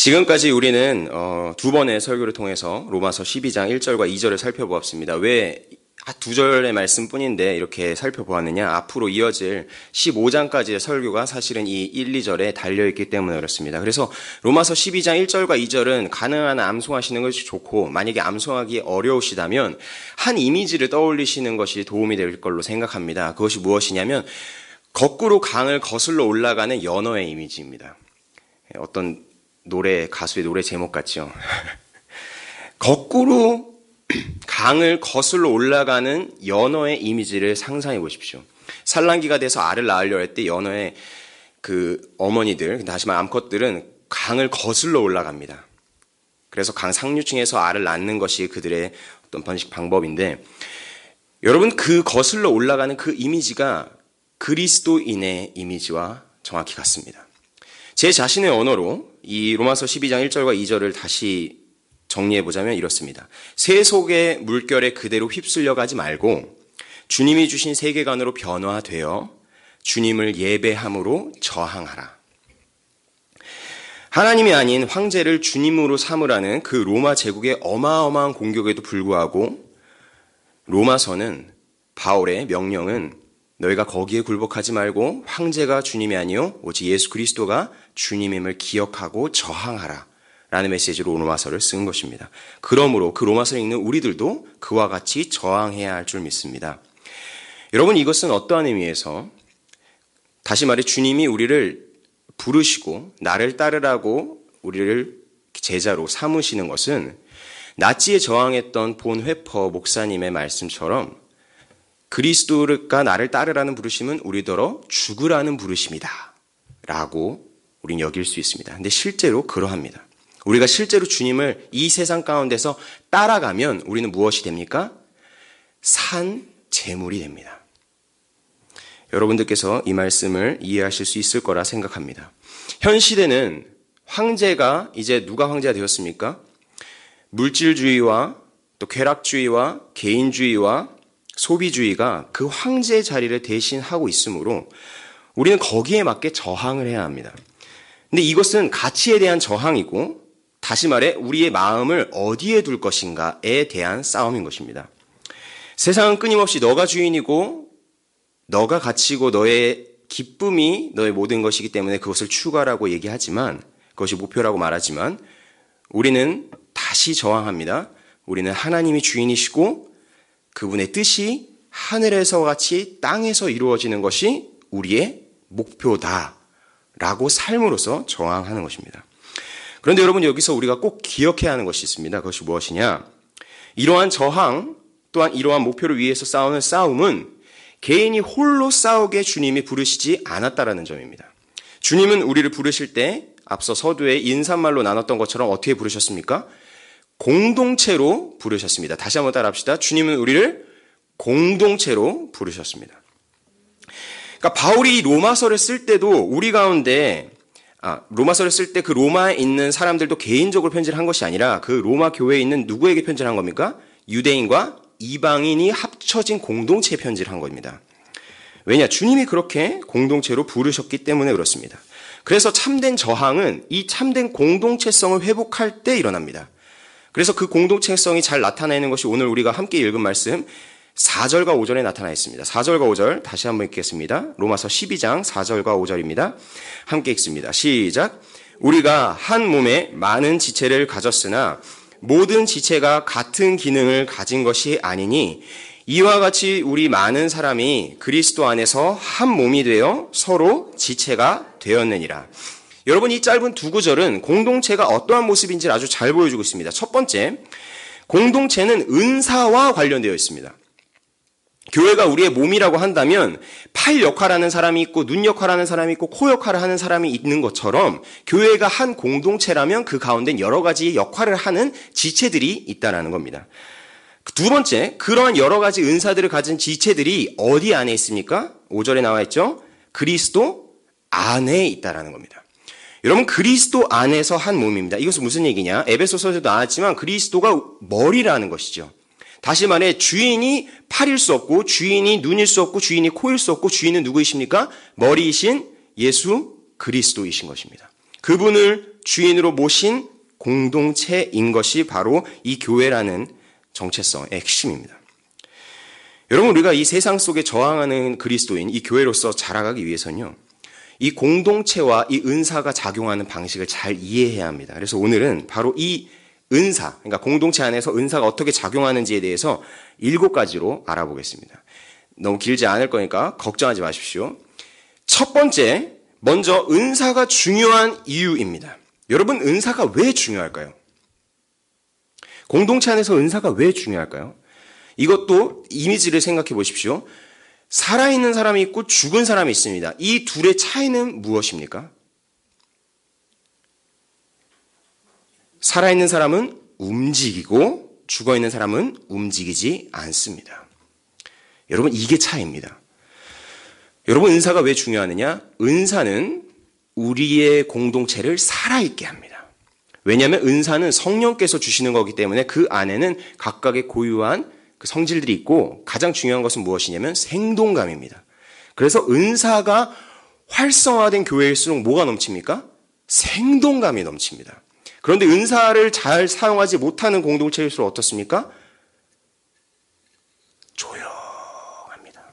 지금까지 우리는 두 번의 설교를 통해서 로마서 12장 1절과 2절을 살펴보았습니다. 왜 두 절의 말씀뿐인데 이렇게 살펴보았느냐? 앞으로 이어질 15장까지의 설교가 사실은 이 1, 2절에 달려있기 때문에 그렇습니다. 그래서 로마서 12장 1절과 2절은 가능한 암송하시는 것이 좋고, 만약에 암송하기 어려우시다면 한 이미지를 떠올리시는 것이 도움이 될 걸로 생각합니다. 그것이 무엇이냐면 거꾸로 강을 거슬러 올라가는 연어의 이미지입니다. 어떤 가수의 노래 제목 같죠? 거꾸로 강을 거슬러 올라가는 연어의 이미지를 상상해 보십시오. 산란기가 돼서 알을 낳으려 할 때 연어의 그 어머니들, 다시 말해 암컷들은 강을 거슬러 올라갑니다. 그래서 강 상류층에서 알을 낳는 것이 그들의 어떤 번식 방법인데, 여러분, 그 거슬러 올라가는 그 이미지가 그리스도인의 이미지와 정확히 같습니다. 제 자신의 언어로 이 로마서 12장 1절과 2절을 다시 정리해보자면 이렇습니다. 새 속의 물결에 그대로 휩쓸려 가지 말고 주님이 주신 세계관으로 변화되어 주님을 예배함으로 저항하라. 하나님이 아닌 황제를 주님으로 삼으라는 그 로마 제국의 어마어마한 공격에도 불구하고 로마서는 바울의 명령은 너희가 거기에 굴복하지 말고 황제가 주님이 아니요 오직 예수 그리스도가 주님임을 기억하고 저항하라 라는 메시지로 로마서를 쓴 것입니다. 그러므로 그 로마서를 읽는 우리들도 그와 같이 저항해야 할 줄 믿습니다. 여러분, 이것은 어떠한 의미에서, 다시 말해 주님이 우리를 부르시고 나를 따르라고 우리를 제자로 삼으시는 것은 나치에 저항했던 본 회퍼 목사님의 말씀처럼 그리스도가 나를 따르라는 부르심은 우리더러 죽으라는 부르심이다 라고 우린 여길 수 있습니다. 근데 실제로 그러합니다. 우리가 실제로 주님을 이 세상 가운데서 따라가면 우리는 무엇이 됩니까? 산 제물이 됩니다. 여러분들께서 이 말씀을 이해하실 수 있을 거라 생각합니다. 현 시대는 황제가 이제 누가 황제가 되었습니까? 물질주의와 또 쾌락주의와 개인주의와 소비주의가 그 황제의 자리를 대신하고 있으므로 우리는 거기에 맞게 저항을 해야 합니다. 근데 이것은 가치에 대한 저항이고, 다시 말해 우리의 마음을 어디에 둘 것인가에 대한 싸움인 것입니다. 세상은 끊임없이 너가 주인이고 너가 가치고 너의 기쁨이 너의 모든 것이기 때문에 그것을 추구하라고 얘기하지만, 그것이 목표라고 말하지만 우리는 다시 저항합니다. 우리는 하나님이 주인이시고 그분의 뜻이 하늘에서 같이 땅에서 이루어지는 것이 우리의 목표다라고 삶으로서 저항하는 것입니다. 그런데 여러분, 여기서 우리가 꼭 기억해야 하는 것이 있습니다. 그것이 무엇이냐? 이러한 저항 또한 이러한 목표를 위해서 싸우는 싸움은 개인이 홀로 싸우게 주님이 부르시지 않았다라는 점입니다. 주님은 우리를 부르실 때 앞서 서두에 인사말로 나눴던 것처럼 어떻게 부르셨습니까? 공동체로 부르셨습니다. 다시 한번 따라합시다. 주님은 우리를 공동체로 부르셨습니다. 그러니까 바울이 로마서를 쓸 때도 우리 가운데 로마서를 쓸 때 그 로마에 있는 사람들도 개인적으로 편지를 한 것이 아니라 그 로마 교회에 있는 누구에게 편지를 한 겁니까? 유대인과 이방인이 합쳐진 공동체에 편지를 한 겁니다. 왜냐? 주님이 그렇게 공동체로 부르셨기 때문에 그렇습니다. 그래서 참된 저항은 이 참된 공동체성을 회복할 때 일어납니다. 그래서 그 공동체성이 잘 나타내는 것이 오늘 우리가 함께 읽은 말씀 4절과 5절에 나타나 있습니다. 4절과 5절 다시 한번 읽겠습니다. 로마서 12장 4절과 5절입니다. 함께 읽습니다. 시작. 우리가 한 몸에 많은 지체를 가졌으나 모든 지체가 같은 기능을 가진 것이 아니니 이와 같이 우리 많은 사람이 그리스도 안에서 한 몸이 되어 서로 지체가 되었느니라. 여러분, 이 짧은 두 구절은 공동체가 어떠한 모습인지를 아주 잘 보여주고 있습니다. 첫 번째, 공동체는 은사와 관련되어 있습니다. 교회가 우리의 몸이라고 한다면 팔 역할하는 사람이 있고 눈 역할하는 사람이 있고 코 역할을 하는 사람이 있는 것처럼 교회가 한 공동체라면 그 가운데 여러 가지 역할을 하는 지체들이 있다는 겁니다. 두 번째, 그러한 여러 가지 은사들을 가진 지체들이 어디 안에 있습니까? 5절에 나와 있죠. 그리스도 안에 있다는 겁니다. 여러분, 그리스도 안에서 한 몸입니다. 이것은 무슨 얘기냐? 에베소서에서도 나왔지만 그리스도가 머리라는 것이죠. 다시 말해 주인이 팔일 수 없고 주인이 눈일 수 없고 주인이 코일 수 없고 주인은 누구이십니까? 머리이신 예수 그리스도이신 것입니다. 그분을 주인으로 모신 공동체인 것이 바로 이 교회라는 정체성의 핵심입니다. 여러분, 우리가 이 세상 속에 저항하는 그리스도인, 이 교회로서 자라가기 위해서는요, 이 공동체와 이 은사가 작용하는 방식을 잘 이해해야 합니다. 그래서 오늘은 바로 이 은사, 그러니까 공동체 안에서 은사가 어떻게 작용하는지에 대해서 7가지로 알아보겠습니다. 너무 길지 않을 거니까 걱정하지 마십시오. 첫 번째, 먼저 은사가 중요한 이유입니다. 여러분, 은사가 왜 중요할까요? 공동체 안에서 은사가 왜 중요할까요? 이것도 이미지를 생각해 보십시오. 살아있는 사람이 있고 죽은 사람이 있습니다. 이 둘의 차이는 무엇입니까? 살아있는 사람은 움직이고 죽어있는 사람은 움직이지 않습니다. 여러분, 이게 차이입니다. 여러분, 은사가 왜 중요하느냐? 은사는 우리의 공동체를 살아있게 합니다. 왜냐하면 은사는 성령께서 주시는 거기 때문에 그 안에는 각각의 고유한 그 성질들이 있고 가장 중요한 것은 무엇이냐면 생동감입니다. 그래서 은사가 활성화된 교회일수록 뭐가 넘칩니까? 생동감이 넘칩니다. 그런데 은사를 잘 사용하지 못하는 공동체일수록 어떻습니까? 조용합니다.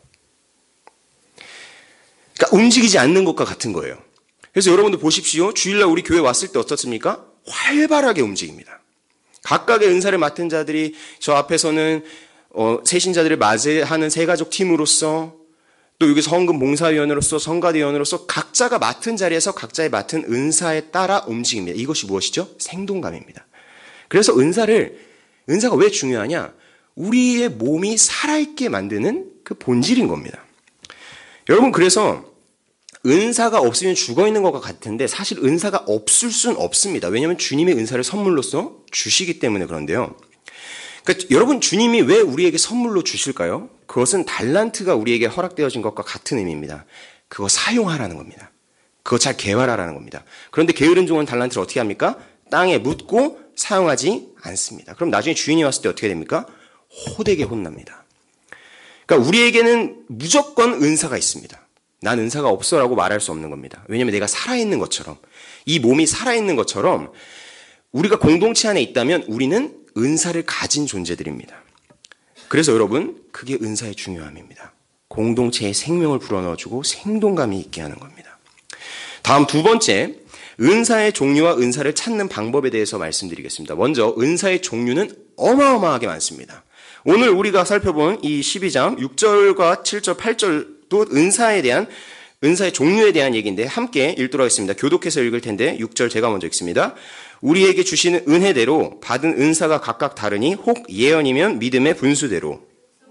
그러니까 움직이지 않는 것과 같은 거예요. 그래서 여러분들 보십시오. 주일날 우리 교회 왔을 때 어떻습니까? 활발하게 움직입니다. 각각의 은사를 맡은 자들이 저 앞에서는 새신자들을 맞이하는 새가족 팀으로서 또 여기 성금 봉사위원으로서 성가대위원으로서 각자가 맡은 자리에서 각자의 맡은 은사에 따라 움직입니다. 이것이 무엇이죠? 생동감입니다. 그래서 은사가 왜 중요하냐? 우리의 몸이 살아있게 만드는 그 본질인 겁니다. 여러분, 그래서 은사가 없으면 죽어있는 것과 같은데 사실 은사가 없을 수는 없습니다. 왜냐하면 주님의 은사를 선물로서 주시기 때문에 그런데요. 그러니까 여러분, 주님이 왜 우리에게 선물로 주실까요? 그것은 달란트가 우리에게 허락되어진 것과 같은 의미입니다. 그거 사용하라는 겁니다. 그거 잘 개발하라는 겁니다. 그런데 게으른 종은 달란트를 어떻게 합니까? 땅에 묻고 사용하지 않습니다. 그럼 나중에 주인이 왔을 때 어떻게 됩니까? 호되게 혼납니다. 그러니까 우리에게는 무조건 은사가 있습니다. 난 은사가 없어라고 말할 수 없는 겁니다. 왜냐하면 내가 살아있는 것처럼, 이 몸이 살아있는 것처럼 우리가 공동체 안에 있다면 우리는 은사를 가진 존재들입니다. 그래서 여러분, 그게 은사의 중요함입니다. 공동체의 생명을 불어넣어주고 생동감이 있게 하는 겁니다. 다음 두 번째, 은사의 종류와 은사를 찾는 방법에 대해서 말씀드리겠습니다. 먼저 은사의 종류는 어마어마하게 많습니다. 오늘 우리가 살펴본 이 12장 6절과 7절, 8절도 은사의 종류에 대한 얘기인데 함께 읽도록 하겠습니다. 교독해서 읽을 텐데 6절 제가 먼저 읽습니다. 우리에게 주시는 은혜대로 받은 은사가 각각 다르니 혹 예언이면 믿음의 분수대로,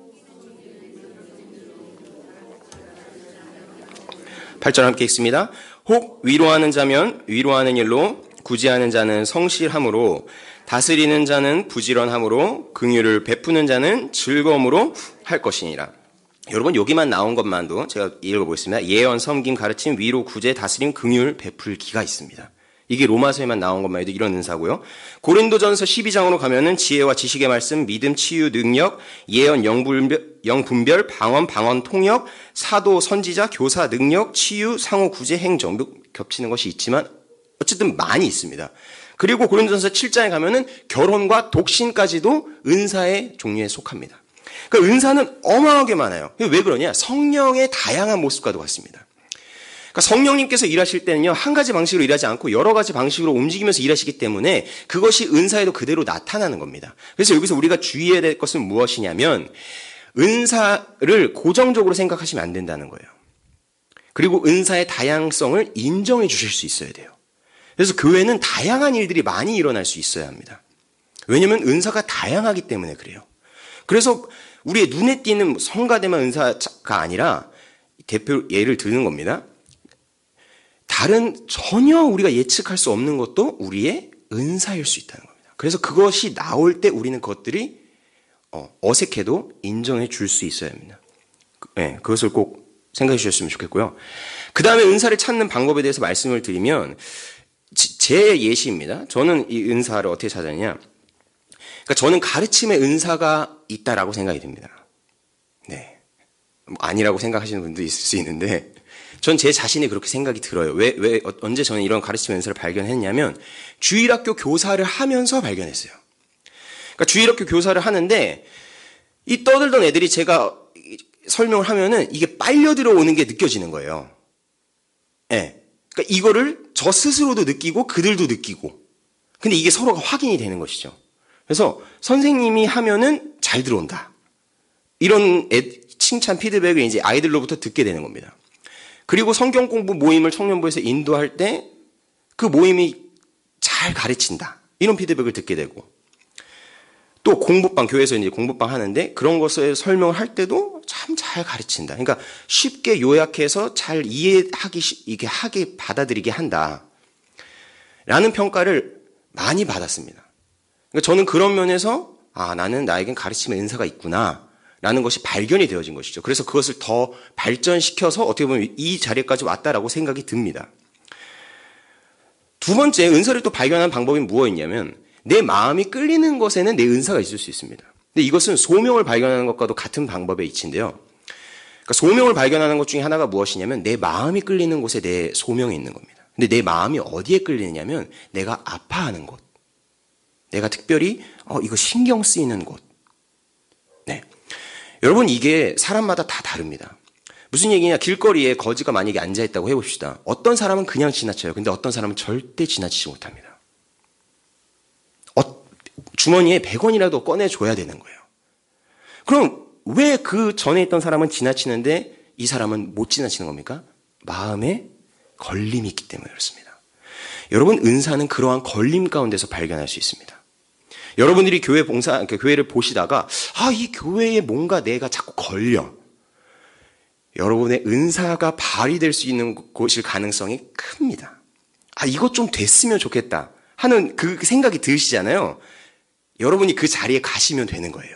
8절 함께 읽습니다. 혹 위로하는 자면 위로하는 일로, 구제하는 자는 성실함으로, 다스리는 자는 부지런함으로, 긍휼을 베푸는 자는 즐거움으로 할 것이니라. 여러분, 여기만 나온 것만도 제가 읽어보겠습니다. 예언, 섬김, 가르침, 위로, 구제, 다스림, 긍휼, 베풀기가 있습니다. 이게 로마서에만 나온 것만 해도 이런 은사고요. 고린도전서 12장으로 가면은 지혜와 지식의 말씀, 믿음, 치유, 능력, 예언, 영분별, 방언, 통역, 사도, 선지자, 교사, 능력, 치유, 상호, 구제, 행정, 겹치는 것이 있지만 어쨌든 많이 있습니다. 그리고 고린도전서 7장에 가면은 결혼과 독신까지도 은사의 종류에 속합니다. 그러니까 은사는 어마어마하게 많아요. 왜 그러냐? 성령의 다양한 모습과도 같습니다. 그러니까 성령님께서 일하실 때는요, 한 가지 방식으로 일하지 않고 여러 가지 방식으로 움직이면서 일하시기 때문에 그것이 은사에도 그대로 나타나는 겁니다. 그래서 여기서 우리가 주의해야 될 것은 무엇이냐면 은사를 고정적으로 생각하시면 안 된다는 거예요. 그리고 은사의 다양성을 인정해 주실 수 있어야 돼요. 그래서 교회는 다양한 일들이 많이 일어날 수 있어야 합니다. 왜냐하면 은사가 다양하기 때문에 그래요. 그래서 우리의 눈에 띄는 성가대만 은사가 아니라 대표 예를 드는 겁니다. 다른 전혀 우리가 예측할 수 없는 것도 우리의 은사일 수 있다는 겁니다. 그래서 그것이 나올 때 우리는 그것들이 어색해도 인정해 줄 수 있어야 합니다. 네, 그것을 꼭 생각해 주셨으면 좋겠고요. 그 다음에 은사를 찾는 방법에 대해서 말씀을 드리면 제 예시입니다. 저는 이 은사를 어떻게 찾았냐. 그러니까 저는 가르침의 은사가 있다라고 생각이 됩니다. 네. 아니라고 생각하시는 분도 있을 수 있는데 전 제 자신이 그렇게 생각이 들어요. 언제 저는 이런 가르침 은사를 발견했냐면 주일학교 교사를 하면서 발견했어요. 그러니까 주일학교 교사를 하는데 이 떠들던 애들이 제가 설명을 하면은 이게 빨려 들어오는 게 느껴지는 거예요. 예. 그러니까 이거를 저 스스로도 느끼고 그들도 느끼고. 근데 이게 서로가 확인이 되는 것이죠. 그래서 선생님이 하면은 잘 들어온다. 이런 칭찬 피드백을 이제 아이들로부터 듣게 되는 겁니다. 그리고 성경 공부 모임을 청년부에서 인도할 때 그 모임이 잘 가르친다. 이런 피드백을 듣게 되고. 또 공부방, 교회에서 이제 공부방 하는데 그런 것을 설명을 할 때도 참 잘 가르친다. 그러니까 쉽게 요약해서 잘 이해하게 받아들이게 한다. 라는 평가를 많이 받았습니다. 그러니까 저는 그런 면에서 나는 나에겐 가르침의 은사가 있구나. 라는 것이 발견이 되어진 것이죠. 그래서 그것을 더 발전시켜서 어떻게 보면 이 자리까지 왔다라고 생각이 듭니다. 두 번째, 은사를 또 발견하는 방법이 무엇이냐면 내 마음이 끌리는 것에는 내 은사가 있을 수 있습니다. 근데 이것은 소명을 발견하는 것과도 같은 방법의 이치인데요. 그러니까 소명을 발견하는 것 중에 하나가 무엇이냐면 내 마음이 끌리는 곳에 내 소명이 있는 겁니다. 근데 내 마음이 어디에 끌리느냐면 내가 아파하는 곳. 내가 특별히 이거 신경 쓰이는 곳. 네. 여러분 이게 사람마다 다 다릅니다. 무슨 얘기냐? 길거리에 거지가 만약에 앉아있다고 해봅시다. 어떤 사람은 그냥 지나쳐요. 근데 어떤 사람은 절대 지나치지 못합니다. 주머니에 100원이라도 꺼내줘야 되는 거예요. 그럼 왜 그 전에 있던 사람은 지나치는데 이 사람은 못 지나치는 겁니까? 마음에 걸림이 있기 때문에 그렇습니다. 여러분 은사는 그러한 걸림 가운데서 발견할 수 있습니다. 여러분들이 교회를 보시다가 이 교회에 뭔가 내가 자꾸 걸려. 여러분의 은사가 발휘될 수 있는 곳일 가능성이 큽니다. 이것 좀 됐으면 좋겠다 하는 그 생각이 드시잖아요. 여러분이 그 자리에 가시면 되는 거예요.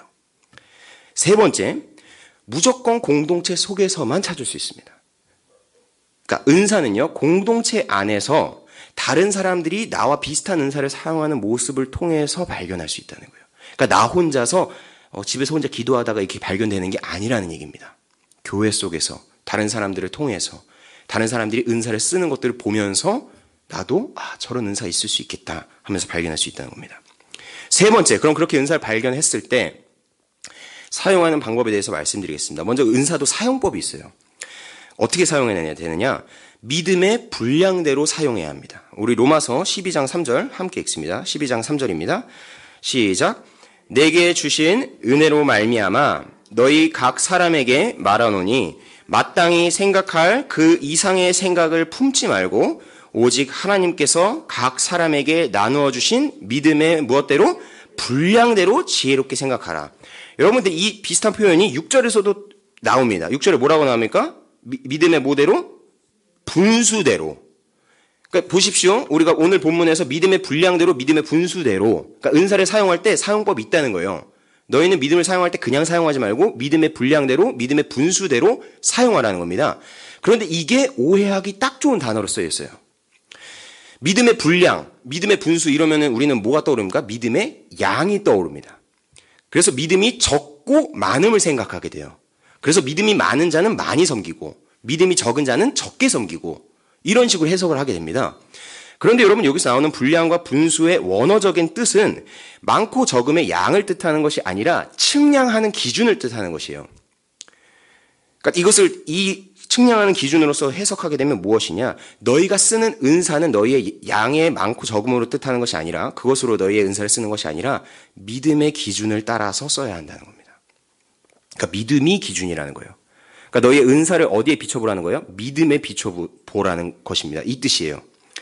세 번째, 무조건 공동체 속에서만 찾을 수 있습니다. 그러니까 은사는요, 공동체 안에서 다른 사람들이 나와 비슷한 은사를 사용하는 모습을 통해서 발견할 수 있다는 거예요. 그러니까 나 혼자서 집에서 혼자 기도하다가 이렇게 발견되는 게 아니라는 얘기입니다. 교회 속에서 다른 사람들을 통해서 다른 사람들이 은사를 쓰는 것들을 보면서 나도 저런 은사 있을 수 있겠다 하면서 발견할 수 있다는 겁니다. 세 번째, 그럼 그렇게 은사를 발견했을 때 사용하는 방법에 대해서 말씀드리겠습니다. 먼저 은사도 사용법이 있어야 어떻게 사용해야 되느냐? 믿음의 분량대로 사용해야 합니다. 우리 로마서 12장 3절 함께 읽습니다. 12장 3절입니다. 시작. 내게 주신 은혜로 말미암아 너희 각 사람에게 말하노니 마땅히 생각할 그 이상의 생각을 품지 말고 오직 하나님께서 각 사람에게 나누어 주신 믿음의 무엇대로? 분량대로 지혜롭게 생각하라. 여러분들 이 비슷한 표현이 6절에서도 나옵니다. 6절에 뭐라고 나옵니까? 믿음의 뭐대로? 분수대로. 그러니까 보십시오. 우리가 오늘 본문에서 믿음의 분량대로, 믿음의 분수대로. 그러니까 은사를 사용할 때 사용법이 있다는 거예요. 너희는 믿음을 사용할 때 그냥 사용하지 말고 믿음의 분량대로, 믿음의 분수대로 사용하라는 겁니다. 그런데 이게 오해하기 딱 좋은 단어로 쓰여 있어요. 믿음의 분량, 믿음의 분수 이러면은 우리는 뭐가 떠오릅니까? 믿음의 양이 떠오릅니다. 그래서 믿음이 적고 많음을 생각하게 돼요. 그래서 믿음이 많은 자는 많이 섬기고 믿음이 적은 자는 적게 섬기고 이런 식으로 해석을 하게 됩니다. 그런데 여러분 여기서 나오는 분량과 분수의 원어적인 뜻은 많고 적음의 양을 뜻하는 것이 아니라 측량하는 기준을 뜻하는 것이에요. 그러니까 이것을 이 측량하는 기준으로서 해석하게 되면 무엇이냐? 너희가 쓰는 은사는 너희의 양의 많고 적음으로 뜻하는 것이 아니라 그것으로 너희의 은사를 쓰는 것이 아니라 믿음의 기준을 따라서 써야 한다는 겁니다. 그러니까 믿음이 기준이라는 거예요. 그러니까 너희의 은사를 어디에 비춰보라는 거예요? 믿음에 비춰보라는 것입니다. 이 뜻이에요.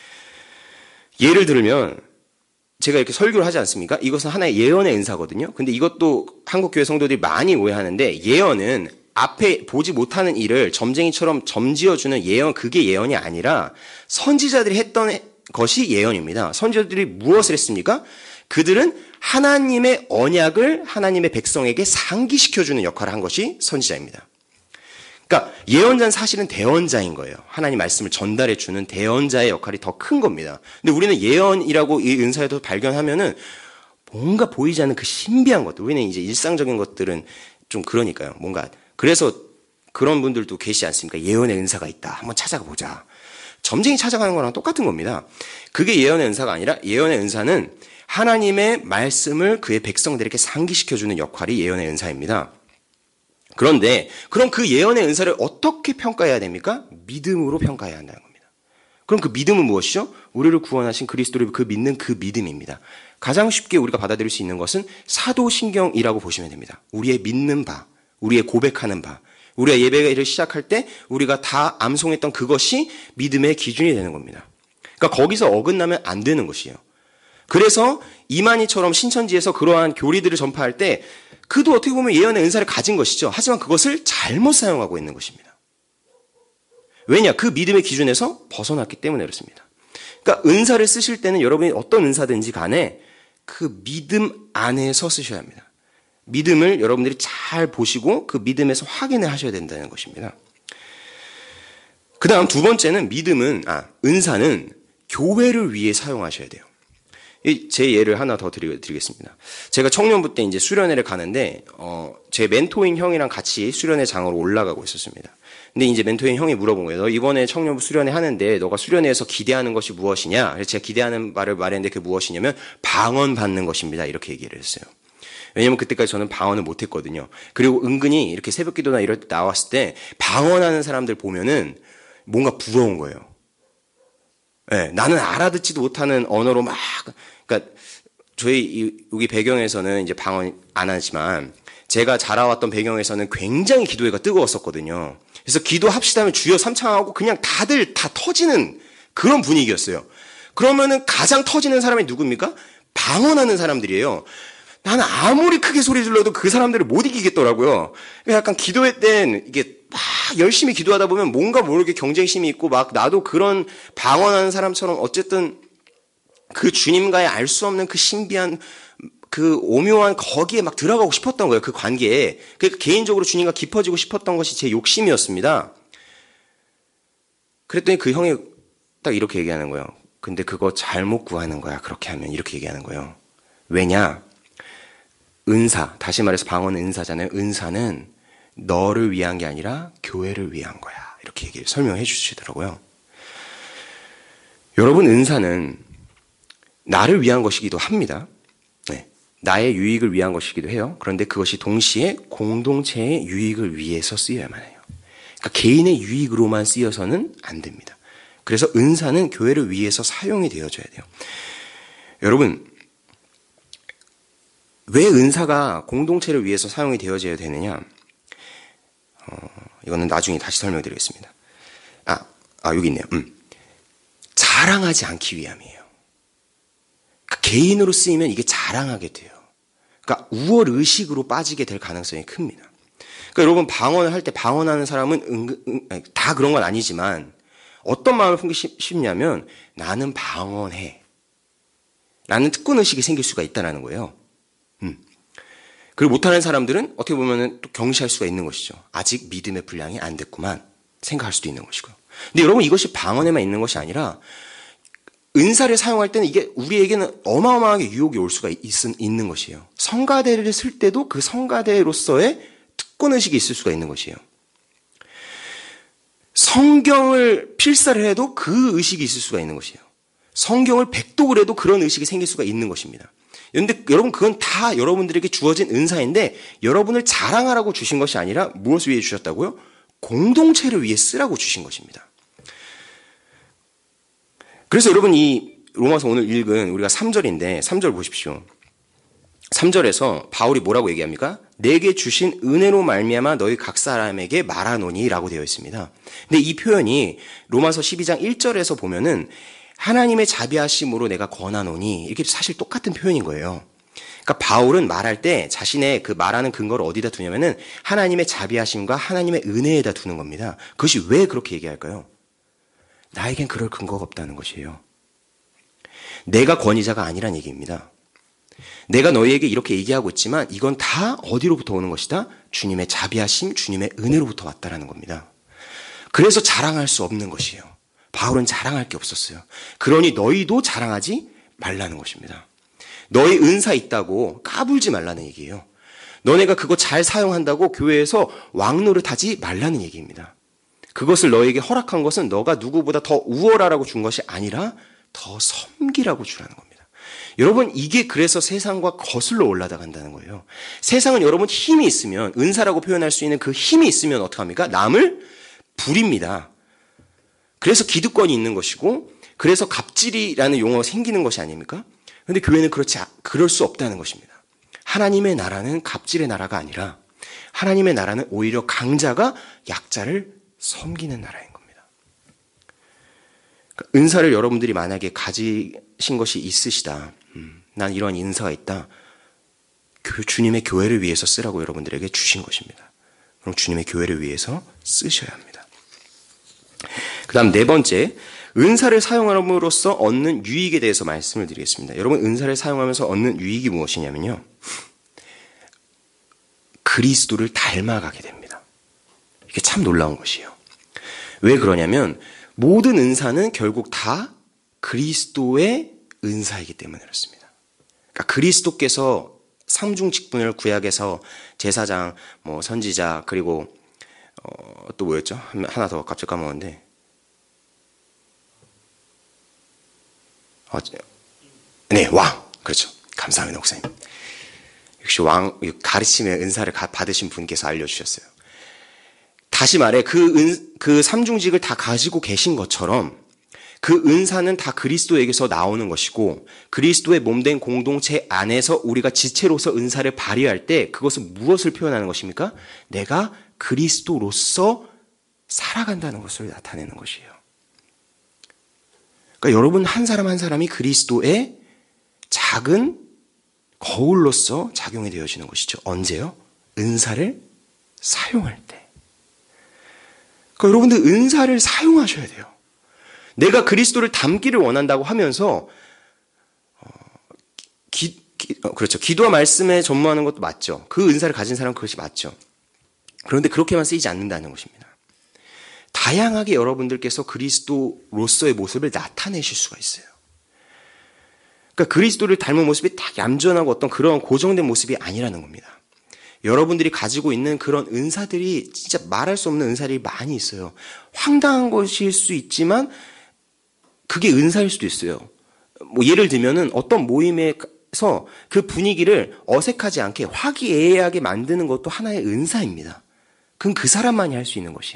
예를 들면 제가 이렇게 설교를 하지 않습니까? 이것은 하나의 예언의 은사거든요. 근데 이것도 한국교회 성도들이 많이 오해하는데 예언은 앞에 보지 못하는 일을 점쟁이처럼 점지어주는 예언, 그게 예언이 아니라 선지자들이 했던 것이 예언입니다. 선지자들이 무엇을 했습니까? 그들은 하나님의 언약을 하나님의 백성에게 상기시켜주는 역할을 한 것이 선지자입니다. 그러니까 예언자는 사실은 대언자인 거예요. 하나님 말씀을 전달해주는 대언자의 역할이 더 큰 겁니다. 근데 우리는 예언이라고 이 은사에도 발견하면은 뭔가 보이지 않는 그 신비한 것들, 우리는 이제 일상적인 것들은 좀 그러니까요. 뭔가 그래서 그런 분들도 계시지 않습니까? 예언의 은사가 있다. 한번 찾아가 보자. 점쟁이 찾아가는 거랑 똑같은 겁니다. 그게 예언의 은사가 아니라 예언의 은사는 하나님의 말씀을 그의 백성들에게 상기시켜주는 역할이 예언의 은사입니다. 그런데 그럼 그 예언의 은사를 어떻게 평가해야 됩니까? 믿음으로 평가해야 한다는 겁니다. 그럼 그 믿음은 무엇이죠? 우리를 구원하신 그리스도를 그 믿는 그 믿음입니다. 가장 쉽게 우리가 받아들일 수 있는 것은 사도신경이라고 보시면 됩니다. 우리의 믿는 바, 우리의 고백하는 바, 우리가 예배를 시작할 때 우리가 다 암송했던 그것이 믿음의 기준이 되는 겁니다. 그러니까 거기서 어긋나면 안 되는 것이에요. 그래서 이만희처럼 신천지에서 그러한 교리들을 전파할 때 그도 어떻게 보면 예언의 은사를 가진 것이죠. 하지만 그것을 잘못 사용하고 있는 것입니다. 왜냐? 그 믿음의 기준에서 벗어났기 때문에 그렇습니다. 그러니까 은사를 쓰실 때는 여러분이 어떤 은사든지 간에 그 믿음 안에서 쓰셔야 합니다. 믿음을 여러분들이 잘 보시고 그 믿음에서 확인을 하셔야 된다는 것입니다. 그 다음 두 번째는 은사는 교회를 위해 사용하셔야 돼요. 제 예를 하나 더 드리겠습니다. 제가 청년부 때 이제 수련회를 가는데, 제 멘토인 형이랑 같이 수련회 장으로 올라가고 있었습니다. 근데 이제 멘토인 형이 물어본 거예요. 너 이번에 청년부 수련회 하는데 너가 수련회에서 기대하는 것이 무엇이냐? 그래서 제가 기대하는 바를 말했는데 그게 무엇이냐면 방언 받는 것입니다. 이렇게 얘기를 했어요. 왜냐면 그때까지 저는 방언을 못 했거든요. 그리고 은근히 이렇게 새벽 기도나 이럴 때 나왔을 때 방언하는 사람들 보면은 뭔가 부러운 거예요. 네, 나는 알아듣지도 못하는 언어로 그러니까 저희 여기 배경에서는 이제 방언 안 하지만 제가 자라왔던 배경에서는 굉장히 기도회가 뜨거웠었거든요. 그래서 기도합시다 하면 주여 삼창하고 그냥 다들 다 터지는 그런 분위기였어요. 그러면은 가장 터지는 사람이 누굽니까? 방언하는 사람들이에요. 나는 아무리 크게 소리 질러도 그 사람들을 못 이기겠더라고요. 약간 기도회 땐 이게 막 열심히 기도하다 보면 뭔가 모르게 경쟁심이 있고 막 나도 그런 방언하는 사람처럼 어쨌든 그 주님과의 알 수 없는 그 신비한 그 오묘한 거기에 막 들어가고 싶었던 거예요. 그 관계에. 그러니까 개인적으로 주님과 깊어지고 싶었던 것이 제 욕심이었습니다. 그랬더니 그 형이 딱 이렇게 얘기하는 거예요. 근데 그거 잘못 구하는 거야. 그렇게 하면 이렇게 얘기하는 거예요. 왜냐? 은사, 다시 말해서 방언은 은사잖아요. 은사는 너를 위한 게 아니라 교회를 위한 거야. 이렇게 설명해 주시더라고요. 여러분, 은사는 나를 위한 것이기도 합니다. 네, 나의 유익을 위한 것이기도 해요. 그런데 그것이 동시에 공동체의 유익을 위해서 쓰여야만 해요. 그러니까 개인의 유익으로만 쓰여서는 안 됩니다. 그래서 은사는 교회를 위해서 사용이 되어져야 돼요. 여러분, 왜 은사가 공동체를 위해서 사용이 되어져야 되느냐? 이거는 나중에 다시 설명드리겠습니다. 여기 있네요. 자랑하지 않기 위함이에요. 그러니까 개인으로 쓰이면 이게 자랑하게 돼요. 그러니까 우월 의식으로 빠지게 될 가능성이 큽니다. 그러니까 여러분 방언을 할 때 방언하는 사람은 다 그런 건 아니지만 어떤 마음을 품기 쉽냐면 나는 방언해. 라는 특권 의식이 생길 수가 있다는 거예요. 그리고 못하는 사람들은 어떻게 보면 또 경시할 수가 있는 것이죠. 아직 믿음의 분량이 안 됐구만 생각할 수도 있는 것이고요. 근데 여러분 이것이 방언에만 있는 것이 아니라 은사를 사용할 때는 이게 우리에게는 어마어마하게 유혹이 올 수가 있는 것이에요. 성가대를 쓸 때도 그 성가대로서의 특권의식이 있을 수가 있는 것이에요. 성경을 필사를 해도 그 의식이 있을 수가 있는 것이에요. 성경을 백독을 해도 그런 의식이 생길 수가 있는 것입니다. 그런데 여러분 그건 다 여러분들에게 주어진 은사인데 여러분을 자랑하라고 주신 것이 아니라 무엇을 위해 주셨다고요? 공동체를 위해 쓰라고 주신 것입니다. 그래서 여러분 이 로마서 오늘 읽은 우리가 3절인데 3절 보십시오. 3절에서 바울이 뭐라고 얘기합니까? 내게 주신 은혜로 말미암아 너희 각 사람에게 말하노니 라고 되어 있습니다. 근데 이 표현이 로마서 12장 1절에서 보면은 하나님의 자비하심으로 내가 권하노니 이렇게 사실 똑같은 표현인 거예요. 그러니까 바울은 말할 때 자신의 그 말하는 근거를 어디다 두냐면은 하나님의 자비하심과 하나님의 은혜에다 두는 겁니다. 그것이 왜 그렇게 얘기할까요? 나에겐 그럴 근거가 없다는 것이에요. 내가 권위자가 아니란 얘기입니다. 내가 너희에게 이렇게 얘기하고 있지만 이건 다 어디로부터 오는 것이다? 주님의 자비하심, 주님의 은혜로부터 왔다라는 겁니다. 그래서 자랑할 수 없는 것이에요. 바울은 자랑할 게 없었어요. 그러니 너희도 자랑하지 말라는 것입니다. 너희 은사 있다고 까불지 말라는 얘기예요. 너네가 그거 잘 사용한다고 교회에서 왕노릇하지 말라는 얘기입니다. 그것을 너에게 허락한 것은 너가 누구보다 더 우월하라고 준 것이 아니라 더 섬기라고 주라는 겁니다. 여러분, 이게 그래서 세상과 거슬러 올라가간다는 거예요. 세상은 여러분 힘이 있으면, 은사라고 표현할 수 있는 그 힘이 있으면 어떡합니까? 남을 부립니다. 그래서 기득권이 있는 것이고, 그래서 갑질이라는 용어가 생기는 것이 아닙니까? 그런데 교회는 그럴 수 없다는 것입니다. 하나님의 나라는 갑질의 나라가 아니라 하나님의 나라는 오히려 강자가 약자를 섬기는 나라인 겁니다. 그러니까 은사를 여러분들이 만약에 가지신 것이 있으시다. 난 이런 인사가 있다. 주님의 교회를 위해서 쓰라고 여러분들에게 주신 것입니다. 그럼 주님의 교회를 위해서 쓰셔야 합니다. 그 다음 네 번째, 은사를 사용함으로써 얻는 유익에 대해서 말씀을 드리겠습니다. 여러분, 은사를 사용하면서 얻는 유익이 무엇이냐면요. 그리스도를 닮아가게 됩니다. 이게 참 놀라운 것이에요. 왜 그러냐면 모든 은사는 결국 다 그리스도의 은사이기 때문에 그렇습니다. 그러니까 그리스도께서 삼중직분을 구약에서 제사장, 선지자, 그리고 또 뭐였죠? 하나 더 갑자기 까먹었는데 네, 왕. 그렇죠. 감사합니다, 목사님. 역시 왕, 가르침의 은사를 받으신 분께서 알려주셨어요. 다시 말해, 그 삼중직을 다 가지고 계신 것처럼 그 은사는 다 그리스도에게서 나오는 것이고, 그리스도의 몸된 공동체 안에서 우리가 지체로서 은사를 발휘할 때 그것은 무엇을 표현하는 것입니까? 내가 그리스도로서 살아간다는 것을 나타내는 것이에요. 그러니까 여러분 한 사람 한 사람이 그리스도의 작은 거울로서 작용이 되어지는 것이죠. 언제요? 은사를 사용할 때. 그러니까 여러분들 은사를 사용하셔야 돼요. 내가 그리스도를 닮기를 원한다고 하면서 그렇죠. 기도와 말씀에 전무하는 것도 맞죠. 그 은사를 가진 사람은 그것이 맞죠. 그런데 그렇게만 쓰이지 않는다는 것입니다. 다양하게 여러분들께서 그리스도로서의 모습을 나타내실 수가 있어요. 그러니까 그리스도를 닮은 모습이 딱 얌전하고 어떤 그런 고정된 모습이 아니라는 겁니다. 여러분들이 가지고 있는 그런 은사들이 진짜 말할 수 없는 은사들이 많이 있어요. 황당한 것일 수 있지만 그게 은사일 수도 있어요. 예를 들면은 어떤 모임에서 그 분위기를 어색하지 않게 화기애애하게 만드는 것도 하나의 은사입니다. 그건 그 사람만이 할 수 있는 것이에요.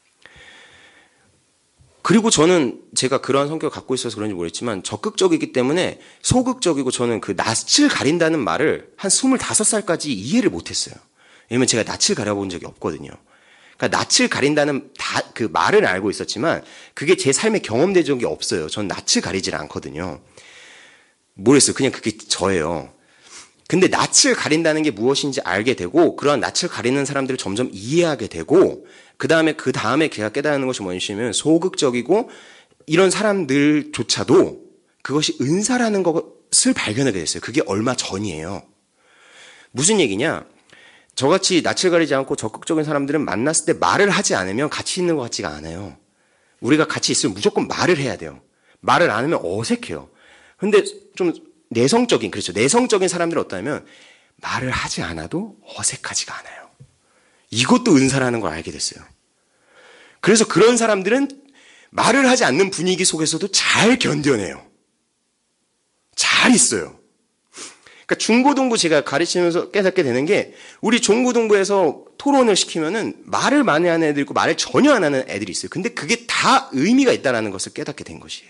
그리고 저는 제가 그러한 성격을 갖고 있어서 그런지 모르겠지만 적극적이기 때문에 소극적이고, 저는 그 낯을 가린다는 말을 한 25살까지 이해를 못했어요. 왜냐면 제가 낯을 가려본 적이 없거든요. 그러니까 낯을 가린다는 그 말을 알고 있었지만 그게 제 삶에 경험된 적이 없어요. 전 낯을 가리질 않거든요. 모르겠어요. 그냥 그게 저예요. 근데 낯을 가린다는 게 무엇인지 알게 되고, 그러한 낯을 가리는 사람들을 점점 이해하게 되고, 그 다음에 제가 깨달는 것이 뭐냐면 소극적이고 이런 사람들조차도 그것이 은사라는 것을 발견하게 됐어요. 그게 얼마 전이에요. 무슨 얘기냐? 저같이 낯을 가리지 않고 적극적인 사람들은 만났을 때 말을 하지 않으면 같이 있는 것 같지가 않아요. 우리가 같이 있으면 무조건 말을 해야 돼요. 말을 안 하면 어색해요. 근데 좀 그렇죠. 내성적인 사람들은 어떠냐면 말을 하지 않아도 어색하지가 않아요. 이것도 은사라는 걸 알게 됐어요. 그래서 그런 사람들은 말을 하지 않는 분위기 속에서도 잘 견뎌내요. 잘 있어요. 그러니까 중고등부 제가 가르치면서 깨닫게 되는 게, 우리 중고등부에서 토론을 시키면은 말을 많이 하는 애들 있고 말을 전혀 안 하는 애들이 있어요. 근데 그게 다 의미가 있다는 것을 깨닫게 된 것이에요.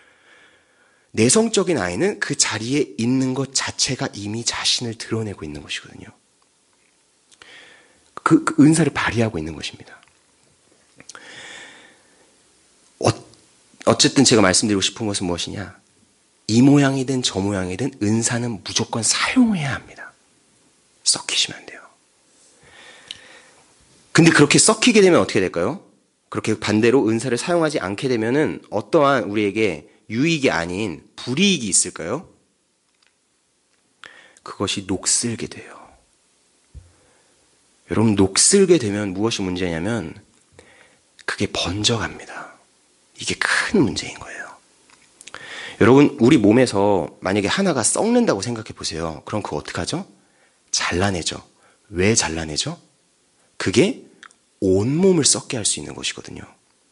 내성적인 아이는 그 자리에 있는 것 자체가 이미 자신을 드러내고 있는 것이거든요. 그 은사를 발휘하고 있는 것입니다. 어쨌든 제가 말씀드리고 싶은 것은 무엇이냐? 이 모양이든 저 모양이든 은사는 무조건 사용해야 합니다. 썩히시면 안 돼요. 근데 그렇게 썩히게 되면 어떻게 될까요? 그렇게 반대로 은사를 사용하지 않게 되면은 어떠한 우리에게 유익이 아닌 불이익이 있을까요? 그것이 녹슬게 돼요. 여러분, 녹슬게 되면 무엇이 문제냐면 그게 번져갑니다. 이게 큰 문제인 거예요. 여러분, 우리 몸에서 만약에 하나가 썩는다고 생각해 보세요. 그럼 그거 어떡하죠? 잘라내죠. 왜 잘라내죠? 그게 온몸을 썩게 할 수 있는 것이거든요.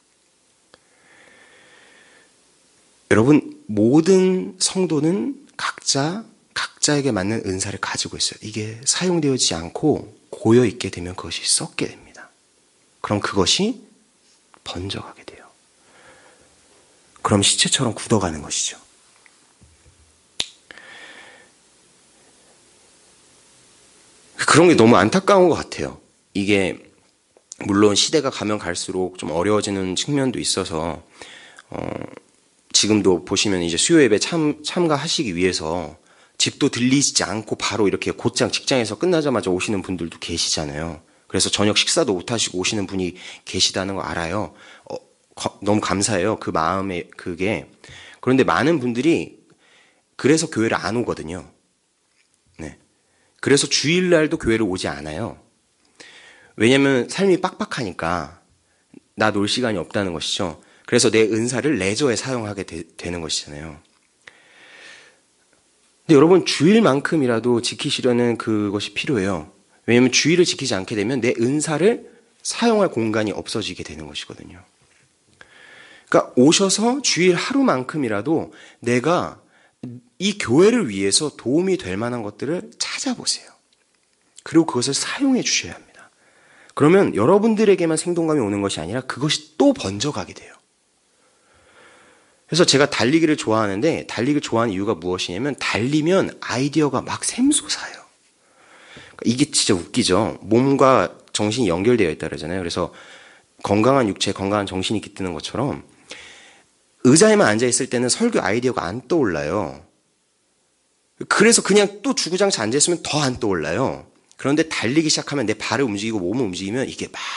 여러분, 모든 성도는 각자에게 맞는 은사를 가지고 있어요. 이게 사용되지 않고 고여있게 되면 그것이 썩게 됩니다. 그럼 그것이 번져가게 돼요. 그럼 시체처럼 굳어가는 것이죠. 그런 게 너무 안타까운 것 같아요. 이게 물론 시대가 가면 갈수록 좀 어려워지는 측면도 있어서 지금도 보시면 이제 수요 예배 참가하시기 위해서 집도 들리지 않고 바로 이렇게 곧장 직장에서 끝나자마자 오시는 분들도 계시잖아요. 그래서 저녁 식사도 못 하시고 오시는 분이 계시다는 거 알아요. 너무 감사해요. 그 마음에 그게. 그런데 많은 분들이 그래서 교회를 안 오거든요. 네. 그래서 주일날도 교회를 오지 않아요. 왜냐면 삶이 빡빡하니까 나 놀 시간이 없다는 것이죠. 그래서 내 은사를 레저에 사용하게 되는 것이잖아요. 근데 여러분, 주일만큼이라도 지키시려는 그것이 필요해요. 왜냐면 주일을 지키지 않게 되면 내 은사를 사용할 공간이 없어지게 되는 것이거든요. 그러니까 오셔서 주일 하루만큼이라도 내가 이 교회를 위해서 도움이 될 만한 것들을 찾아보세요. 그리고 그것을 사용해 주셔야 합니다. 그러면 여러분들에게만 생동감이 오는 것이 아니라 그것이 또 번져가게 돼요. 그래서 제가 달리기를 좋아하는데 달리기를 좋아하는 이유가 무엇이냐면 달리면 아이디어가 막 샘솟아요. 이게 진짜 웃기죠. 몸과 정신이 연결되어 있다 그러잖아요. 그래서 건강한 육체, 건강한 정신이 깃드는 것처럼 의자에만 앉아있을 때는 설교 아이디어가 안 떠올라요. 그래서 그냥 또 주구장창 앉아있으면 더 안 떠올라요. 그런데 달리기 시작하면 내 발을 움직이고 몸을 움직이면 이게 막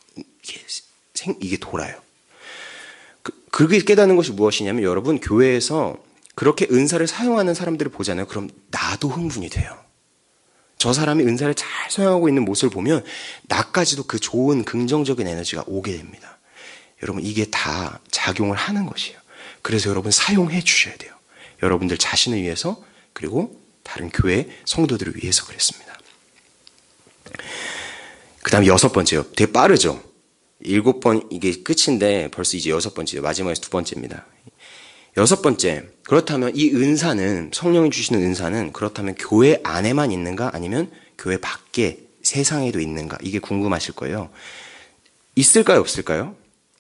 이게 돌아요. 그렇게 깨닫는 것이 무엇이냐면 여러분 교회에서 그렇게 은사를 사용하는 사람들을 보잖아요. 그럼 나도 흥분이 돼요. 저 사람이 은사를 잘 사용하고 있는 모습을 보면 나까지도 그 좋은 긍정적인 에너지가 오게 됩니다. 여러분 이게 다 작용을 하는 것이에요. 그래서 여러분 사용해 주셔야 돼요. 여러분들 자신을 위해서 그리고 다른 교회 성도들을 위해서 그랬습니다. 그 다음에 6번째요. 되게 빠르죠. 7번 이게 끝인데 벌써 이제 6번째요. 마지막에서 2번째입니다. 6번째. 그렇다면 이 은사는 성령이 주시는 은사는 그렇다면 교회 안에만 있는가 아니면 교회 밖에 세상에도 있는가 이게 궁금하실 거예요. 있을까요 없을까요?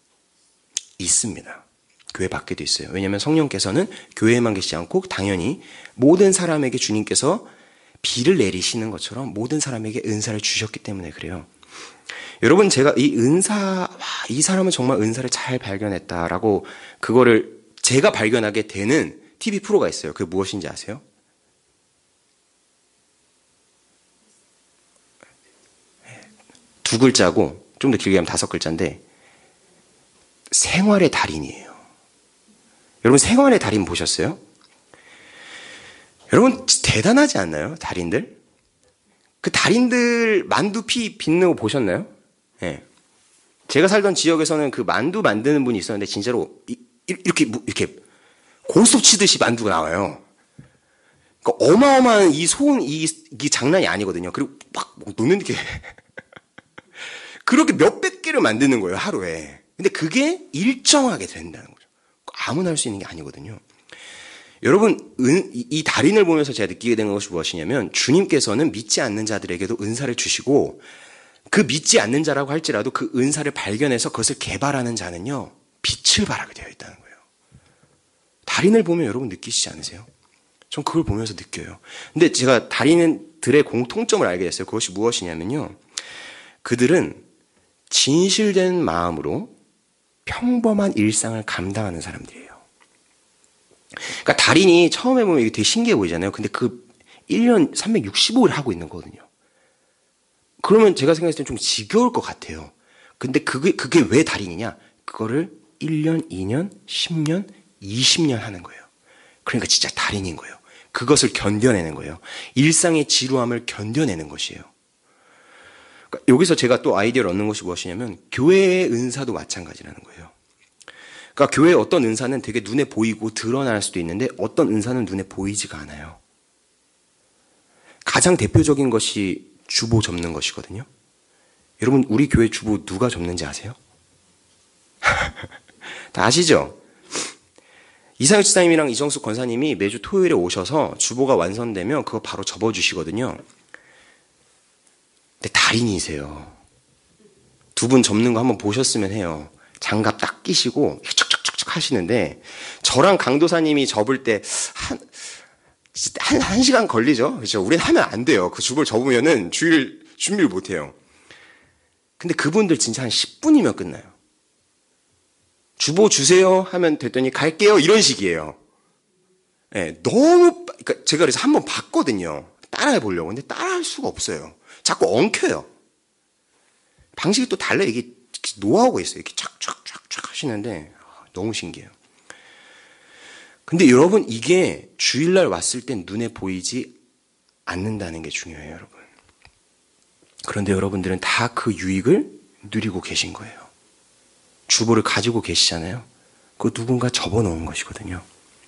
있습니다. 교회 밖에도 있어요. 왜냐하면 성령께서는 교회에만 계시지 않고 당연히 모든 사람에게 주님께서 비를 내리시는 것처럼 모든 사람에게 은사를 주셨기 때문에 그래요. 여러분 제가 이 은사, 이 사람은 정말 은사를 잘 발견했다라고 그거를 제가 발견하게 되는 TV 프로가 있어요. 그게 무엇인지 아세요? 두 글자고 좀 더 길게 하면 5글자인데 생활의 달인이에요. 여러분 생활의 달인 보셨어요? 여러분 대단하지 않나요? 달인들? 그 달인들 만두 피 빚는 거 보셨나요? 네. 제가 살던 지역에서는 그 만두 만드는 분이 있었는데 진짜로 이렇게 고스톱 치듯이 만두가 나와요. 그러니까 어마어마한 이 소음 이게 장난이 아니거든요. 그리고 막 노는 게 그렇게 몇백 개를 만드는 거예요 하루에. 근데 그게 일정하게 된다는 거죠. 아무나 할 수 있는 게 아니거든요. 여러분 이 달인을 보면서 제가 느끼게 된 것이 무엇이냐면 주님께서는 믿지 않는 자들에게도 은사를 주시고 그 믿지 않는 자라고 할지라도 그 은사를 발견해서 그것을 개발하는 자는요 빛을 발하게 되어 있다는 거예요. 달인을 보면 여러분 느끼시지 않으세요? 전 그걸 보면서 느껴요. 근데 제가 달인들의 공통점을 알게 됐어요. 그것이 무엇이냐면요. 그들은 진실된 마음으로 평범한 일상을 감당하는 사람들이에요. 그러니까 달인이 처음에 보면 이게 되게 신기해 보이잖아요. 근데 그 1년 365일 하고 있는 거거든요. 그러면 제가 생각했을 땐 좀 지겨울 것 같아요. 근데 그게 왜 달인이냐? 그거를 1년, 2년, 10년, 20년 하는 거예요. 그러니까 진짜 달인인 거예요. 그것을 견뎌내는 거예요. 일상의 지루함을 견뎌내는 것이에요. 그러니까 여기서 제가 또 아이디어를 얻는 것이 무엇이냐면 교회의 은사도 마찬가지라는 거예요. 그러니까 교회의 어떤 은사는 되게 눈에 보이고 드러날 수도 있는데 어떤 은사는 눈에 보이지가 않아요. 가장 대표적인 것이 주보 접는 것이거든요. 여러분, 우리 교회 주보 누가 접는지 아세요? 다 아시죠? 이상혁 지사님이랑 이정숙 권사님이 매주 토요일에 오셔서 주보가 완성되면 그거 바로 접어주시거든요. 근데 달인이세요. 두 분 접는 거 한번 보셨으면 해요. 장갑 딱 끼시고 척척척척 하시는데 저랑 강도사님이 접을 때 한 시간 걸리죠. 그렇죠? 우리는 하면 안 돼요. 그 주보를 접으면은 주일 준비를 못 해요. 근데 그분들 진짜 한 10분이면 끝나요. 주보 주세요 하면 됐더니 갈게요 이런 식이에요. 네, 너무 그러니까 제가 그래서 한번 봤거든요. 따라해 보려고. 근데 따라할 수가 없어요. 자꾸 엉켜요. 방식이 또 달라요. 이게 노하우가 있어요. 이렇게 촥촥촥촥 하시는데 너무 신기해요. 근데 여러분 이게 주일날 왔을 땐 눈에 보이지 않는다는 게 중요해요, 여러분. 그런데 여러분들은 다 그 유익을 누리고 계신 거예요. 주보를 가지고 계시잖아요. 그거 누군가 접어놓은 것이거든요.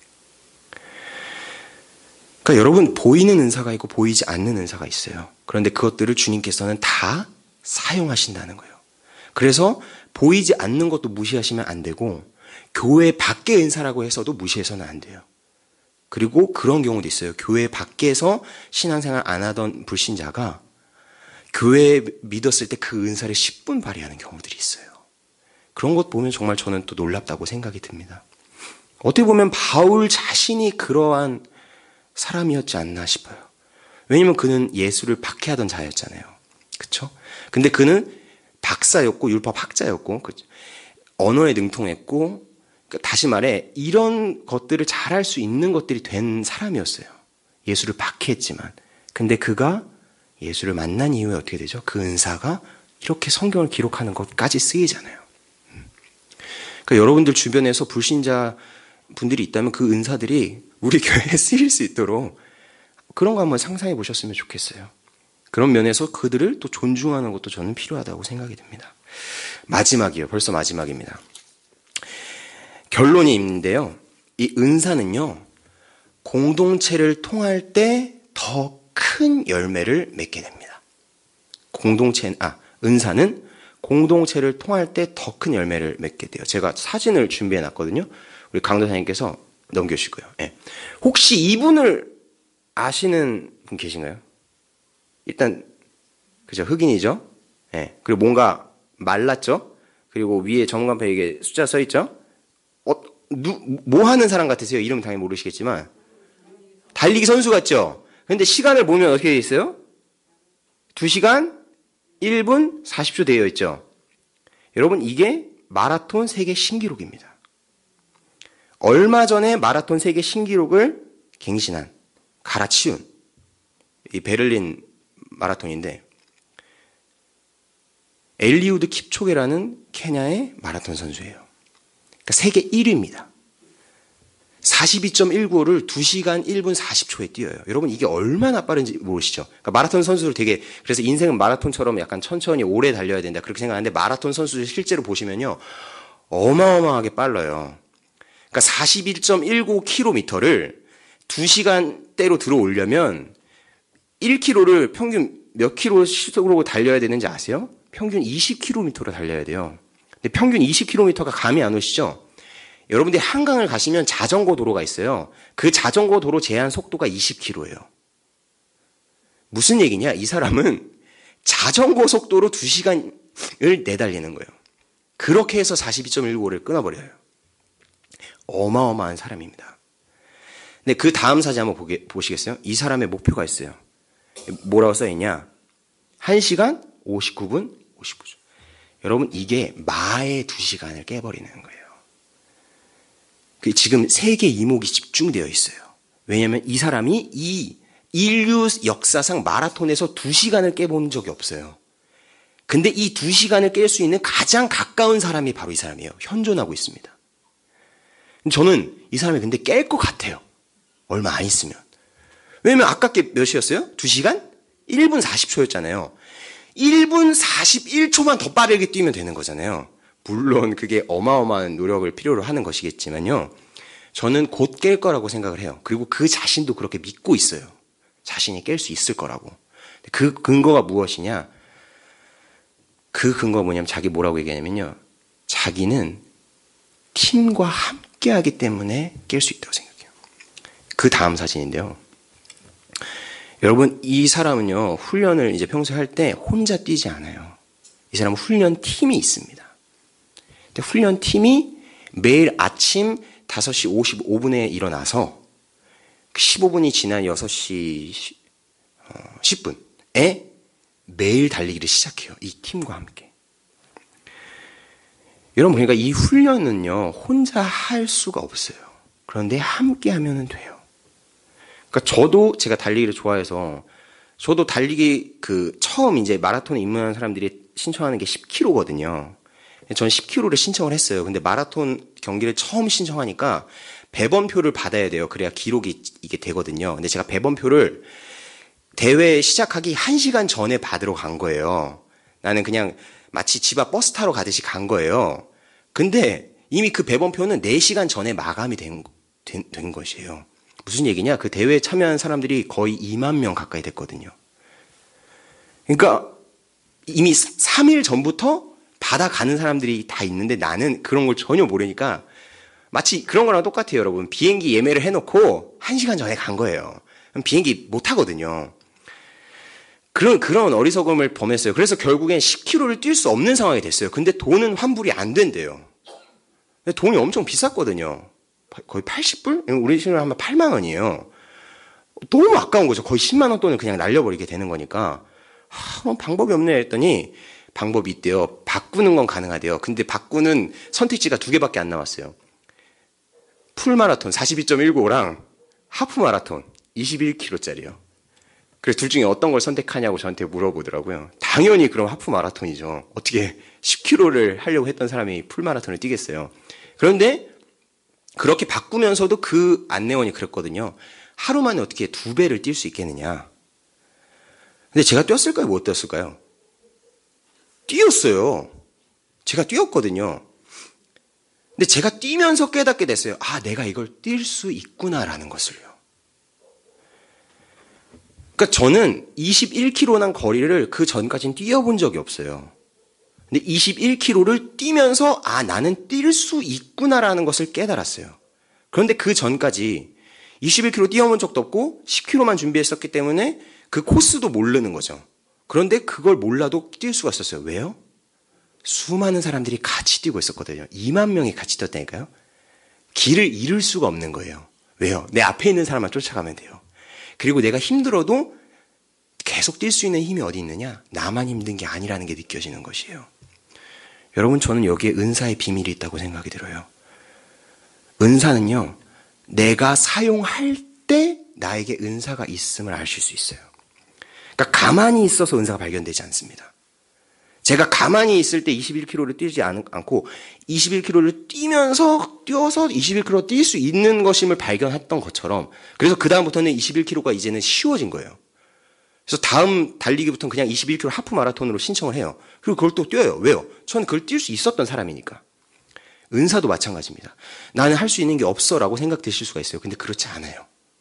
그러니까 여러분 보이는 은사가 있고 보이지 않는 은사가 있어요. 그런데 그것들을 주님께서는 다 사용하신다는 거예요. 그래서 보이지 않는 것도 무시하시면 안 되고 교회 밖의 은사라고 해서도 무시해서는 안 돼요. 그리고 그런 경우도 있어요. 교회 밖에서 신앙생활 안 하던 불신자가 교회에 믿었을 때 그 은사를 10분 발휘하는 경우들이 있어요. 그런 것 보면 정말 저는 또 놀랍다고 생각이 듭니다. 어떻게 보면 바울 자신이 그러한 사람이었지 않나 싶어요. 왜냐면 그는 예수를 박해하던 자였잖아요. 그렇죠? 근데 그는 박사였고 율법 학자였고 언어에 능통했고 그러니까 다시 말해 이런 것들을 잘할 수 있는 것들이 된 사람이었어요. 예수를 박해했지만. 근데 그가 예수를 만난 이후에 어떻게 되죠? 그 은사가 이렇게 성경을 기록하는 것까지 쓰이잖아요. 그러니까 여러분들 주변에서 불신자 분들이 있다면 그 은사들이 우리 교회에 쓰일 수 있도록 그런 거 한번 상상해 보셨으면 좋겠어요. 그런 면에서 그들을 또 존중하는 것도 저는 필요하다고 생각이 듭니다. 마지막이에요. 벌써 마지막입니다. 결론이 있는데요. 이 은사는요. 공동체를 통할 때 더 큰 열매를 맺게 됩니다. 은사는 공동체를 통할 때 더 큰 열매를 맺게 돼요. 제가 사진을 준비해 놨거든요. 우리 강도사님께서 넘겨주시고요. 네. 혹시 이분을 아시는 분 계신가요? 일단 그죠, 흑인이죠. 네. 그리고 뭔가 말랐죠. 그리고 위에 전문간판에 이게 숫자 써 있죠. 뭐 하는 사람 같으세요? 이름 당연히 모르시겠지만 달리기 선수 같죠. 근데 시간을 보면 어떻게 되어 있어요? 2시간 1분 40초 되어 있죠. 여러분 이게 마라톤 세계 신기록입니다. 얼마 전에 마라톤 세계 신기록을 갱신한 갈아치운 이 베를린 마라톤인데 엘리우드 킵초게라는 케냐의 마라톤 선수예요. 그러니까 세계 1위입니다. 42.195를 2시간 1분 40초에 뛰어요. 여러분 이게 얼마나 빠른지 모르시죠? 그러니까 마라톤 선수를 되게 그래서 인생은 마라톤처럼 약간 천천히 오래 달려야 된다 그렇게 생각하는데 마라톤 선수를 실제로 보시면요. 어마어마하게 빨라요. 그러니까 41.19km를 2시간대로 들어오려면 1km를 평균 몇 킬로 시속으로 달려야 되는지 아세요? 평균 20km로 달려야 돼요. 근데 평균 20km가 감이 안 오시죠? 여러분들이 한강을 가시면 자전거 도로가 있어요. 그 자전거 도로 제한 속도가 20km예요. 무슨 얘기냐? 이 사람은 자전거 속도로 2시간을 내달리는 거예요. 그렇게 해서 42.195를 끊어버려요. 어마어마한 사람입니다. 근데 그 다음 사진 한번 보시겠어요? 이 사람의 목표가 있어요. 뭐라고 써있냐? 1시간 59분 59초. 여러분 이게 마의 2시간을 깨버리는 거예요. 지금 세계 이목이 집중되어 있어요. 왜냐하면 이 사람이 이 인류 역사상 마라톤에서 2시간을 깨본 적이 없어요. 근데 이 2시간을 깰 수 있는 가장 가까운 사람이 바로 이 사람이에요. 현존하고 있습니다. 저는 이 사람이 근데 깰 것 같아요. 얼마 안 있으면. 왜냐면 아까 게 몇이었어요? 2시간? 1분 40초였잖아요. 1분 41초만 더 빠르게 뛰면 되는 거잖아요. 물론 그게 어마어마한 노력을 필요로 하는 것이겠지만요. 저는 곧 깰 거라고 생각을 해요. 그리고 그 자신도 그렇게 믿고 있어요. 자신이 깰 수 있을 거라고. 그 근거가 무엇이냐? 그 근거가 뭐냐면 자기 뭐라고 얘기하냐면요. 자기는 팀과 함께하기 때문에 깰 수 있다고 생각해요. 그 다음 사진인데요. 여러분, 이 사람은요, 훈련을 이제 평소에 할 때 혼자 뛰지 않아요. 이 사람은 훈련 팀이 있습니다. 근데 훈련 팀이 매일 아침 5시 55분에 일어나서 15분이 지난 6시 10분에 매일 달리기를 시작해요. 이 팀과 함께. 여러분, 그러니까 이 훈련은요, 혼자 할 수가 없어요. 그런데 함께 하면 돼요. 그러니까 저도 제가 달리기를 좋아해서 저도 달리기 처음 이제 마라톤에 입문하는 사람들이 신청하는 게 10km거든요. 저는 10km를 신청을 했어요. 근데 마라톤 경기를 처음 신청하니까 배번표를 받아야 돼요. 그래야 기록이 이게 되거든요. 근데 제가 배번표를 대회 시작하기 1시간 전에 받으러 간 거예요. 나는 그냥 마치 집 앞 버스 타러 가듯이 간 거예요. 근데 이미 그 배번표는 4시간 전에 마감이 된 것이에요. 무슨 얘기냐? 그 대회에 참여한 사람들이 거의 2만 명 가까이 됐거든요. 그러니까 이미 3일 전부터 받아가는 사람들이 다 있는데 나는 그런 걸 전혀 모르니까 마치 그런 거랑 똑같아요, 여러분. 비행기 예매를 해놓고 1시간 전에 간 거예요. 그럼 비행기 못 타거든요. 그런 어리석음을 범했어요. 그래서 결국엔 10km를 뛸 수 없는 상황이 됐어요. 근데 돈은 환불이 안 된대요. 돈이 엄청 비쌌거든요. 거의 80불? 우리 돈으로 하면 8만 원이에요. 너무 아까운 거죠. 거의 10만 원 돈을 그냥 날려버리게 되는 거니까. 그럼 방법이 없네 했더니 방법이 있대요. 바꾸는 건 가능하대요. 근데 바꾸는 선택지가 2개밖에 안 나왔어요. 풀마라톤 42.195랑 하프마라톤 21km짜리요. 그래서 둘 중에 어떤 걸 선택하냐고 저한테 물어보더라고요. 당연히 그럼 하프마라톤이죠. 어떻게 10km를 하려고 했던 사람이 풀마라톤을 뛰겠어요. 그런데 그렇게 바꾸면서도 그 안내원이 그랬거든요. 하루 만에 어떻게 2배를 뛸 수 있겠느냐. 근데 제가 뛰었을까요? 못 뛰었을까요? 뛰었어요. 제가 뛰었거든요. 근데 제가 뛰면서 깨닫게 됐어요. 아, 내가 이걸 뛸 수 있구나라는 것을요. 그러니까 저는 21km난 거리를 그 전까지는 뛰어본 적이 없어요. 근데 21km를 뛰면서 아, 나는 뛸 수 있구나라는 것을 깨달았어요. 그런데 그 전까지 21km 뛰어본 적도 없고 10km만 준비했었기 때문에 그 코스도 모르는 거죠. 그런데 그걸 몰라도 뛸 수가 있었어요. 왜요? 수많은 사람들이 같이 뛰고 있었거든요. 2만 명이 같이 뛰었다니까요. 길을 잃을 수가 없는 거예요. 왜요? 내 앞에 있는 사람만 쫓아가면 돼요. 그리고 내가 힘들어도 계속 뛸 수 있는 힘이 어디 있느냐? 나만 힘든 게 아니라는 게 느껴지는 것이에요. 여러분, 저는 여기에 은사의 비밀이 있다고 생각이 들어요. 은사는요, 내가 사용할 때 나에게 은사가 있음을 아실 수 있어요. 그러니까 가만히 있어서 은사가 발견되지 않습니다. 제가 가만히 있을 때 21km를 뛰지 않고 21km를 뛰어서 21km 뛸 수 있는 것임을 발견했던 것처럼 그래서 그 다음부터는 21km가 이제는 쉬워진 거예요. 그래서 다음 달리기부터는 그냥 21km 하프 마라톤으로 신청을 해요. 그리고 그걸 또 뛰어요. 왜요? 저는 그걸 뛸 수 있었던 사람이니까. 은사도 마찬가지입니다. 나는 할 수 있는 게 없어라고 생각되실 수가 있어요. 근데 그렇지 않아요.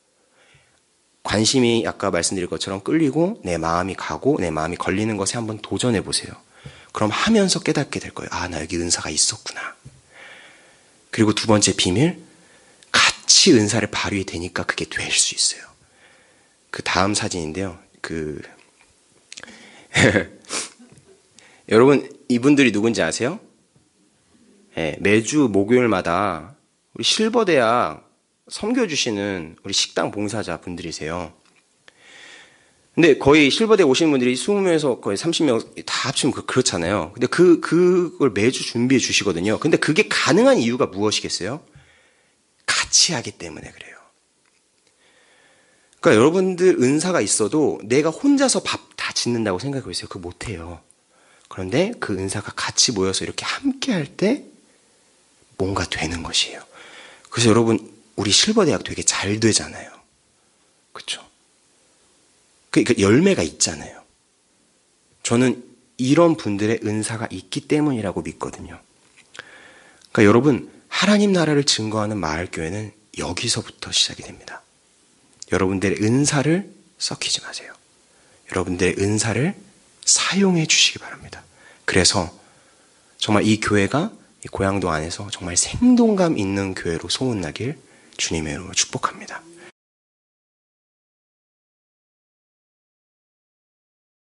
관심이 아까 말씀드린 것처럼 끌리고 내 마음이 가고 내 마음이 걸리는 것에 한번 도전해 보세요. 그럼 하면서 깨닫게 될 거예요. 아, 나 여기 은사가 있었구나. 그리고 두 번째 비밀, 같이 은사를 발휘 되니까 그게 될 수 있어요. 그 다음 사진인데요. 여러분, 이분들이 누군지 아세요? 네, 매주 목요일마다 우리 실버대학 섬겨주시는 우리 식당 봉사자 분들이세요. 근데 거의 실버대에 오시는 분들이 20명에서 거의 30명 다 합치면 그렇잖아요. 근데 그걸 매주 준비해 주시거든요. 근데 그게 가능한 이유가 무엇이겠어요? 같이 하기 때문에 그래요. 그러니까 여러분들 은사가 있어도 내가 혼자서 밥 다 짓는다고 생각하고 있어요. 그거 못해요. 그런데 그 은사가 같이 모여서 이렇게 함께 할 때 뭔가 되는 것이에요. 그래서 여러분, 우리 실버대학 되게 잘 되잖아요. 그렇죠? 그러니까 열매가 있잖아요. 저는 이런 분들의 은사가 있기 때문이라고 믿거든요. 그러니까 여러분, 하나님 나라를 증거하는 마을교회는 여기서부터 시작이 됩니다. 여러분들의 은사를 썩히지 마세요. 여러분들의 은사를 사용해 주시기 바랍니다. 그래서 정말 이 교회가 이 고양동 안에서 정말 생동감 있는 교회로 소문나길 주님의 이름으로 축복합니다.